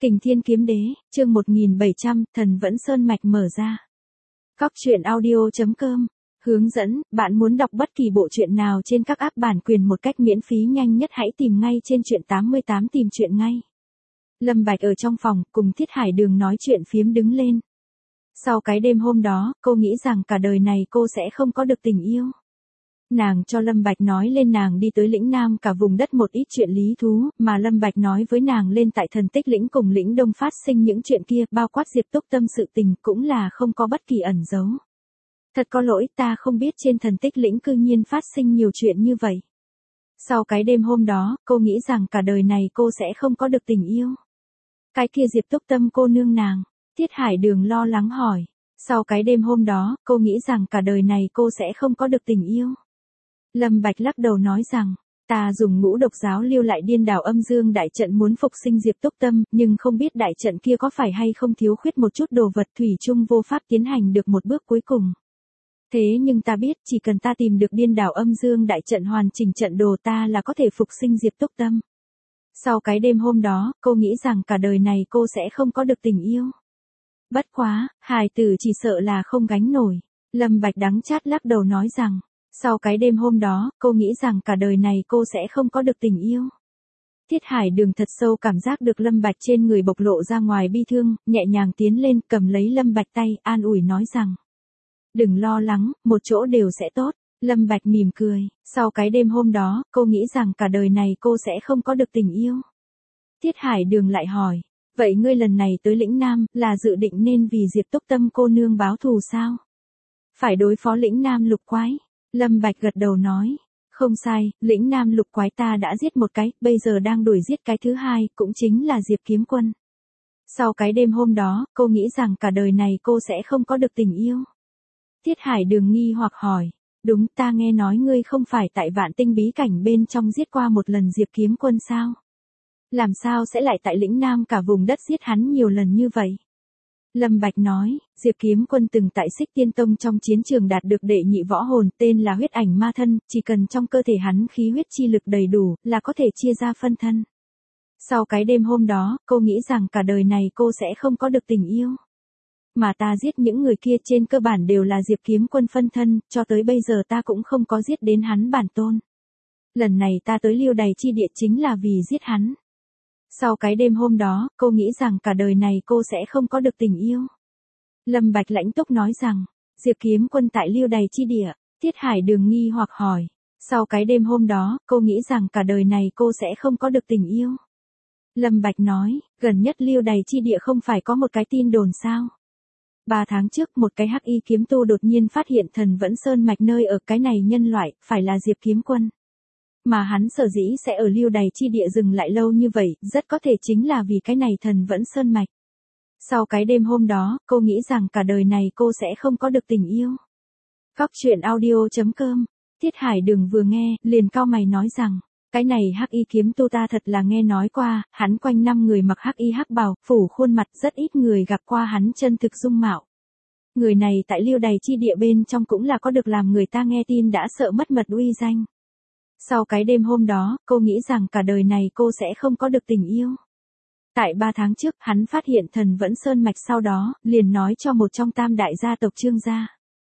Kình Thiên Kiếm Đế, chương 1700, Thần Vẫn Sơn Mạch mở ra. Cóc truyện audio.com hướng dẫn, bạn muốn đọc bất kỳ bộ truyện nào trên các app bản quyền một cách miễn phí nhanh nhất hãy tìm ngay trên truyện 88 tìm truyện ngay. Lâm Bạch ở trong phòng, cùng Thiết Hải Đường nói chuyện phiếm đứng lên. Sau cái đêm hôm đó, cô nghĩ rằng cả đời này cô sẽ không có được tình yêu. Nàng cho Lâm Bạch nói lên nàng đi tới lĩnh Nam cả vùng đất một ít chuyện lý thú, mà Lâm Bạch nói với nàng lên tại Thần Tích lĩnh cùng lĩnh Đông phát sinh những chuyện kia, bao quát Diệp Túc Tâm sự tình cũng là không có bất kỳ ẩn giấu. Thật có lỗi, ta không biết trên Thần Tích lĩnh cư nhiên phát sinh nhiều chuyện như vậy. Sau cái đêm hôm đó, cô nghĩ rằng cả đời này cô sẽ không có được tình yêu. Cái kia Diệp Túc Tâm cô nương nàng, Thiết Hải Đường lo lắng hỏi. Sau cái đêm hôm đó, cô nghĩ rằng cả đời này cô sẽ không có được tình yêu. Lâm Bạch lắc đầu nói rằng, ta dùng ngũ độc giáo lưu lại điên đảo âm dương đại trận muốn phục sinh Diệp Túc Tâm, nhưng không biết đại trận kia có phải hay không thiếu khuyết một chút đồ vật thủy chung vô pháp tiến hành được một bước cuối cùng. Thế nhưng ta biết chỉ cần ta tìm được điên đảo âm dương đại trận hoàn chỉnh trận đồ ta là có thể phục sinh Diệp Túc Tâm. Sau cái đêm hôm đó, cô nghĩ rằng cả đời này cô sẽ không có được tình yêu. Bất quá, hài tử chỉ sợ là không gánh nổi. Lâm Bạch đắng chát lắc đầu nói rằng, sau cái đêm hôm đó, cô nghĩ rằng cả đời này cô sẽ không có được tình yêu. Thiết Hải Đường thật sâu cảm giác được Lâm Bạch trên người bộc lộ ra ngoài bi thương, nhẹ nhàng tiến lên cầm lấy Lâm Bạch tay, an ủi nói rằng, đừng lo lắng, một chỗ đều sẽ tốt. Lâm Bạch mỉm cười, sau cái đêm hôm đó, cô nghĩ rằng cả đời này cô sẽ không có được tình yêu. Thiết Hải Đường lại hỏi, vậy ngươi lần này tới lĩnh Nam, là dự định nên vì Diệp Túc Tâm cô nương báo thù sao? Phải đối phó lĩnh Nam lục quái. Lâm Bạch gật đầu nói, không sai, lĩnh Nam lục quái ta đã giết một cái, bây giờ đang đuổi giết cái thứ hai, cũng chính là Diệp Kiếm Quân. Sau cái đêm hôm đó, cô nghĩ rằng cả đời này cô sẽ không có được tình yêu. Thiết Hải Đường nghi hoặc hỏi, đúng, ta nghe nói ngươi không phải tại Vạn Tinh bí cảnh bên trong giết qua một lần Diệp Kiếm Quân sao? Làm sao sẽ lại tại lĩnh Nam cả vùng đất giết hắn nhiều lần như vậy? Lâm Bạch nói, Diệp Kiếm Quân từng tại Xích Tiên Tông trong chiến trường đạt được đệ nhị võ hồn tên là huyết ảnh ma thân, chỉ cần trong cơ thể hắn khí huyết chi lực đầy đủ, là có thể chia ra phân thân. Sau cái đêm hôm đó, cô nghĩ rằng cả đời này cô sẽ không có được tình yêu. Mà ta giết những người kia trên cơ bản đều là Diệp Kiếm Quân phân thân, cho tới bây giờ ta cũng không có giết đến hắn bản tôn. Lần này ta tới Liêu Đày chi địa chính là vì giết hắn. Sau cái đêm hôm đó, cô nghĩ rằng cả đời này cô sẽ không có được tình yêu. Lâm Bạch lãnh túc nói rằng, Diệp Kiếm Quân tại Liêu Đày chi địa. Thiết Hải Đường nghi hoặc hỏi, sau cái đêm hôm đó, cô nghĩ rằng cả đời này cô sẽ không có được tình yêu. Lâm Bạch nói, gần nhất Liêu Đày chi địa không phải có một cái tin đồn sao? 3 tháng trước một cái hắc y kiếm tu đột nhiên phát hiện Thần Vẫn Sơn Mạch nơi ở cái này nhân loại, phải là Diệp Kiếm Quân. Mà hắn sở dĩ sẽ ở Liêu Đày chi địa dừng lại lâu như vậy, rất có thể chính là vì cái này Thần Vẫn Sơn Mạch. Sau cái đêm hôm đó, cô nghĩ rằng cả đời này cô sẽ không có được tình yêu. Cóc truyện audio.com Thiết Hải Đường vừa nghe, liền cau mày nói rằng, cái này hắc y kiếm tu ta thật là nghe nói qua, hắn quanh năm người mặc hắc y hắc bào, phủ khuôn mặt, rất ít người gặp qua hắn chân thực dung mạo. Người này tại Liêu Đày chi địa bên trong cũng là có được làm người ta nghe tin đã sợ mất mật uy danh. Sau cái đêm hôm đó, cô nghĩ rằng cả đời này cô sẽ không có được tình yêu. Tại 3 tháng trước, hắn phát hiện Thần Vẫn Sơn Mạch sau đó, liền nói cho một trong tam đại gia tộc Trương gia.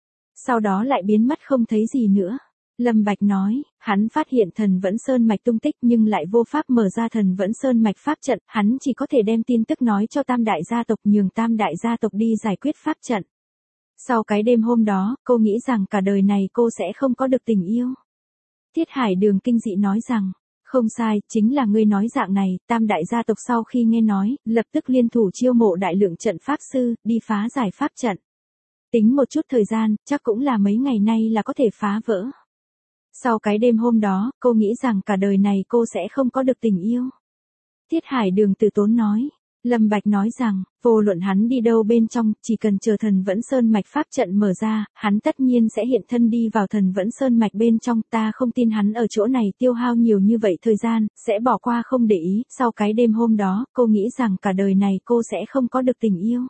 Sau đó lại biến mất không thấy gì nữa. Lâm Bạch nói, hắn phát hiện Thần Vẫn Sơn Mạch tung tích nhưng lại vô pháp mở ra Thần Vẫn Sơn Mạch pháp trận, hắn chỉ có thể đem tin tức nói cho tam đại gia tộc nhường tam đại gia tộc đi giải quyết pháp trận. Sau cái đêm hôm đó, cô nghĩ rằng cả đời này cô sẽ không có được tình yêu. Thiết Hải Đường kinh dị nói rằng, không sai, chính là ngươi nói dạng này, tam đại gia tộc sau khi nghe nói, lập tức liên thủ chiêu mộ đại lượng trận pháp sư, đi phá giải pháp trận. Tính một chút thời gian, chắc cũng là mấy ngày nay là có thể phá vỡ. Sau cái đêm hôm đó, cô nghĩ rằng cả đời này cô sẽ không có được tình yêu. Thiết Hải Đường từ tốn nói. Lâm Bạch nói rằng, vô luận hắn đi đâu bên trong, chỉ cần chờ Thần Vẫn Sơn Mạch pháp trận mở ra, hắn tất nhiên sẽ hiện thân đi vào Thần Vẫn Sơn Mạch bên trong, ta không tin hắn ở chỗ này tiêu hao nhiều như vậy thời gian, sẽ bỏ qua không để ý. Sau cái đêm hôm đó, cô nghĩ rằng cả đời này cô sẽ không có được tình yêu.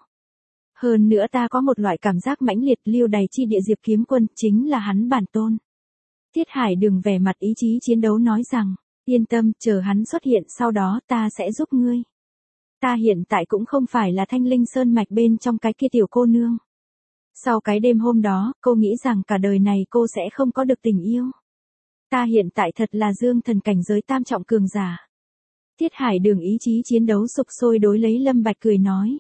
Hơn nữa ta có một loại cảm giác mãnh liệt, Liêu Đày chi địa Diệp Kiếm Quân, chính là hắn bản tôn. Thiết Hải Đường vẻ mặt ý chí chiến đấu nói rằng, yên tâm, chờ hắn xuất hiện sau đó ta sẽ giúp ngươi. Ta hiện tại cũng không phải là Thanh Linh Sơn Mạch bên trong cái kia tiểu cô nương. Sau cái đêm hôm đó, cô nghĩ rằng cả đời này cô sẽ không có được tình yêu. Ta hiện tại thật là dương thần cảnh giới tam trọng cường giả. Thiết Hải Đường ý chí chiến đấu sục sôi đối lấy Lâm Bạch cười nói.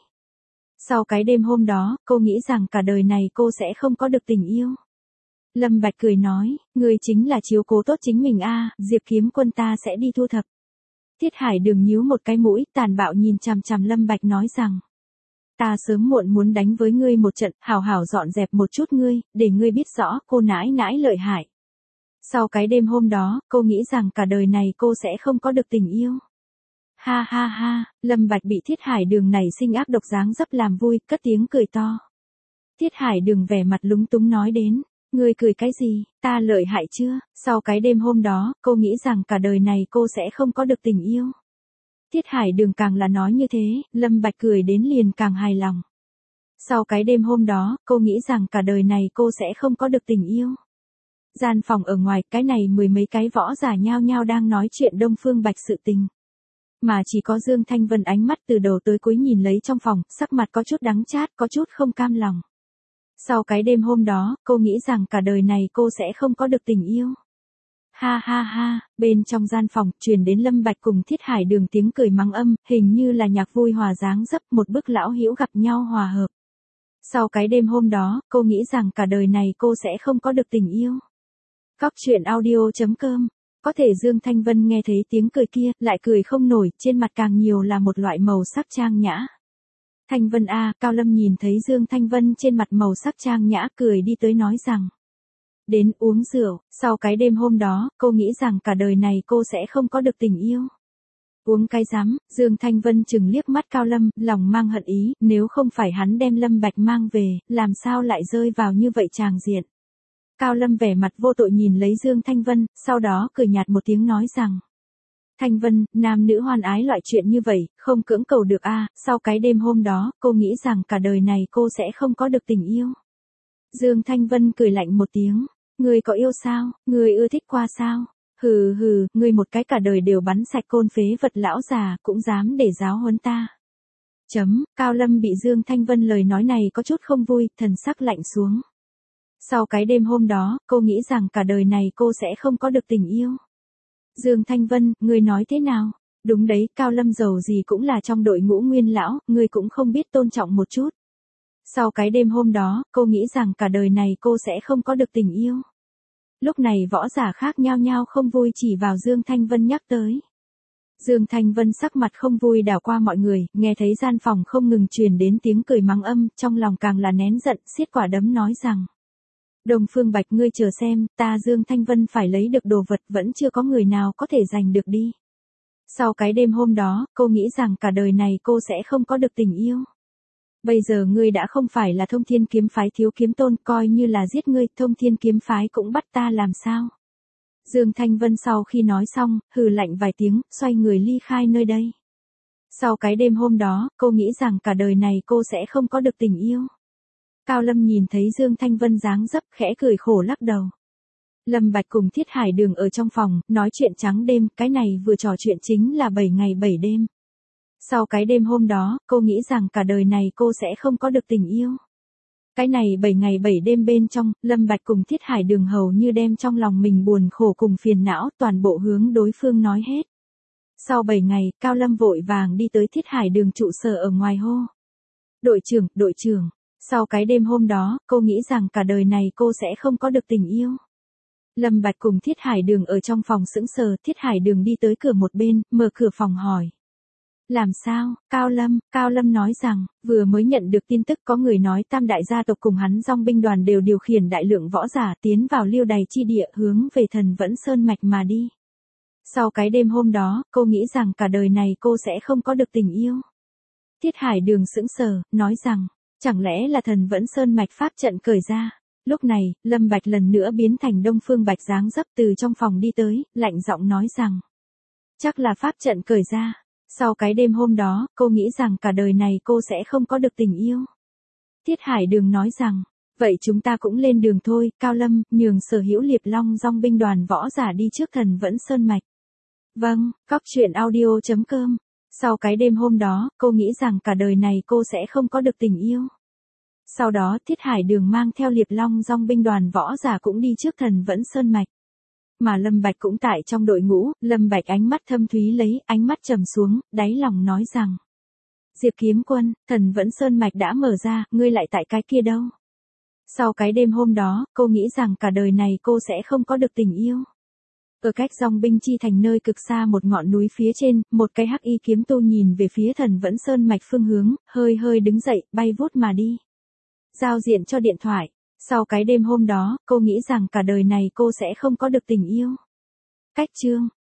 Sau cái đêm hôm đó, cô nghĩ rằng cả đời này cô sẽ không có được tình yêu. Lâm Bạch cười nói, ngươi chính là chiếu cố tốt chính mình a, Diệp Kiếm Quân ta sẽ đi thu thập. Thiết Hải Đường nhíu một cái mũi, tàn bạo nhìn chằm chằm Lâm Bạch nói rằng. Ta sớm muộn muốn đánh với ngươi một trận, hảo hảo dọn dẹp một chút ngươi, để ngươi biết rõ cô nãi nãi lợi hại. Sau cái đêm hôm đó, cô nghĩ rằng cả đời này cô sẽ không có được tình yêu. Ha ha ha, Lâm Bạch bị Thiết Hải Đường này sinh ác độc dáng dấp làm vui, cất tiếng cười to. Thiết Hải Đường vẻ mặt lúng túng nói đến, ngươi cười cái gì, ta lợi hại chưa? Sau cái đêm hôm đó, cô nghĩ rằng cả đời này cô sẽ không có được tình yêu. Thiết Hải Đường càng là nói như thế, Lâm Bạch cười đến liền càng hài lòng. Sau cái đêm hôm đó, cô nghĩ rằng cả đời này cô sẽ không có được tình yêu. Gian phòng ở ngoài, cái này mười mấy cái võ giả nhao nhao đang nói chuyện Đông Phương Bạch sự tình. Mà chỉ có Dương Thanh Vân ánh mắt từ đầu tới cuối nhìn lấy trong phòng, sắc mặt có chút đắng chát, có chút không cam lòng. Sau cái đêm hôm đó, cô nghĩ rằng cả đời này cô sẽ không có được tình yêu. Ha ha ha, bên trong gian phòng, truyền đến Lâm Bạch cùng Thiết Hải Đường tiếng cười mắng âm, hình như là nhạc vui hòa dáng dấp, một bức lão hữu gặp nhau hòa hợp. Sau cái đêm hôm đó, cô nghĩ rằng cả đời này cô sẽ không có được tình yêu. Cóc truyện audio.com. Có thể Dương Thanh Vân nghe thấy tiếng cười kia, lại cười không nổi, trên mặt càng nhiều là một loại màu sắc trang nhã. Thanh Vân a, Cao Lâm nhìn thấy Dương Thanh Vân trên mặt màu sắc trang nhã cười đi tới nói rằng. Đến uống rượu, sau cái đêm hôm đó, cô nghĩ rằng cả đời này cô sẽ không có được tình yêu. Uống cái rắm, Dương Thanh Vân chừng liếc mắt Cao Lâm, lòng mang hận ý, nếu không phải hắn đem Lâm Bạch mang về, làm sao lại rơi vào như vậy tràng diện. Cao Lâm vẻ mặt vô tội nhìn lấy Dương Thanh Vân, sau đó cười nhạt một tiếng nói rằng. Thanh Vân, nam nữ hoan ái loại chuyện như vậy, không cưỡng cầu được a. Sau cái đêm hôm đó, cô nghĩ rằng cả đời này cô sẽ không có được tình yêu. Dương Thanh Vân cười lạnh một tiếng, ngươi có yêu sao, ngươi ưa thích qua sao? Hừ hừ, ngươi một cái cả đời đều bắn sạch côn phế vật lão già, cũng dám để giáo huấn ta. Cao Lâm bị Dương Thanh Vân lời nói này có chút không vui, thần sắc lạnh xuống. Sau cái đêm hôm đó, cô nghĩ rằng cả đời này cô sẽ không có được tình yêu. Dương Thanh Vân, ngươi nói thế nào? Đúng đấy, Cao Lâm giàu gì cũng là trong đội ngũ nguyên lão, ngươi cũng không biết tôn trọng một chút. Sau cái đêm hôm đó, cô nghĩ rằng cả đời này cô sẽ không có được tình yêu. Lúc này võ giả khác nhao nhao không vui chỉ vào Dương Thanh Vân nhắc tới. Dương Thanh Vân sắc mặt không vui đảo qua mọi người, nghe thấy gian phòng không ngừng truyền đến tiếng cười mắng âm, trong lòng càng là nén giận, siết quả đấm nói rằng. Đông Phương Bạch ngươi chờ xem, ta Dương Thanh Vân phải lấy được đồ vật vẫn chưa có người nào có thể giành được đi. Sau cái đêm hôm đó, cô nghĩ rằng cả đời này cô sẽ không có được tình yêu. Bây giờ ngươi đã không phải là Thông Thiên Kiếm Phái thiếu kiếm tôn, coi như là giết ngươi, Thông Thiên Kiếm Phái cũng bắt ta làm sao. Dương Thanh Vân sau khi nói xong, hừ lạnh vài tiếng, xoay người ly khai nơi đây. Sau cái đêm hôm đó, cô nghĩ rằng cả đời này cô sẽ không có được tình yêu. Cao Lâm nhìn thấy Dương Thanh Vân dáng dấp khẽ cười khổ lắc đầu. Lâm Bạch cùng Thiết Hải Đường ở trong phòng, nói chuyện trắng đêm, cái này vừa trò chuyện chính là 7 ngày 7 đêm. Sau cái đêm hôm đó, cô nghĩ rằng cả đời này cô sẽ không có được tình yêu. Cái này 7 ngày 7 đêm bên trong, Lâm Bạch cùng Thiết Hải Đường hầu như đem trong lòng mình buồn khổ cùng phiền não toàn bộ hướng đối phương nói hết. Sau 7 ngày, Cao Lâm vội vàng đi tới Thiết Hải Đường trụ sở ở ngoài hô. Đội trưởng. Sau cái đêm hôm đó, cô nghĩ rằng cả đời này cô sẽ không có được tình yêu. Lâm Bạch cùng Thiết Hải Đường ở trong phòng sững sờ, Thiết Hải Đường đi tới cửa một bên, mở cửa phòng hỏi. Làm sao, Cao Lâm nói rằng, vừa mới nhận được tin tức có người nói tam đại gia tộc cùng hắn dòng binh đoàn đều điều khiển đại lượng võ giả tiến vào Liêu Đày chi địa hướng về Thần Vẫn Sơn Mạch mà đi. Sau cái đêm hôm đó, cô nghĩ rằng cả đời này cô sẽ không có được tình yêu. Thiết Hải Đường sững sờ, nói rằng, chẳng lẽ là Thần Vẫn Sơn Mạch pháp trận cởi ra. Lúc này, Lâm Bạch lần nữa biến thành Đông Phương Bạch dáng dấp từ trong phòng đi tới, lạnh giọng nói rằng, chắc là pháp trận cởi ra. Sau cái đêm hôm đó, cô nghĩ rằng cả đời này cô sẽ không có được tình yêu. Thiết Hải Đường nói rằng, vậy chúng ta cũng lên đường thôi, Cao Lâm, nhường Sở Hữu Liệp Long dòng binh đoàn võ giả đi trước Thần Vẫn Sơn Mạch. Vâng, cóc truyện audio.com Sau cái đêm hôm đó, cô nghĩ rằng cả đời này cô sẽ không có được tình yêu. Sau đó Thiết Hải Đường mang theo Liệp Long dong binh đoàn võ giả cũng đi trước Thần Vẫn Sơn Mạch. Mà Lâm Bạch cũng tại trong đội ngũ, Lâm Bạch ánh mắt thâm thúy lấy, ánh mắt trầm xuống, đáy lòng nói rằng. Diệp Kiếm Quân, Thần Vẫn Sơn Mạch đã mở ra, ngươi lại tại cái kia đâu? Sau cái đêm hôm đó, cô nghĩ rằng cả đời này cô sẽ không có được tình yêu. Ở cách dòng binh chi thành nơi cực xa một ngọn núi phía trên, một cái hắc y kiếm tu nhìn về phía Thần Vẫn Sơn Mạch phương hướng, hơi hơi đứng dậy, bay vút mà đi. Giao diện cho điện thoại. Sau cái đêm hôm đó, cô nghĩ rằng cả đời này cô sẽ không có được tình yêu. Cách chương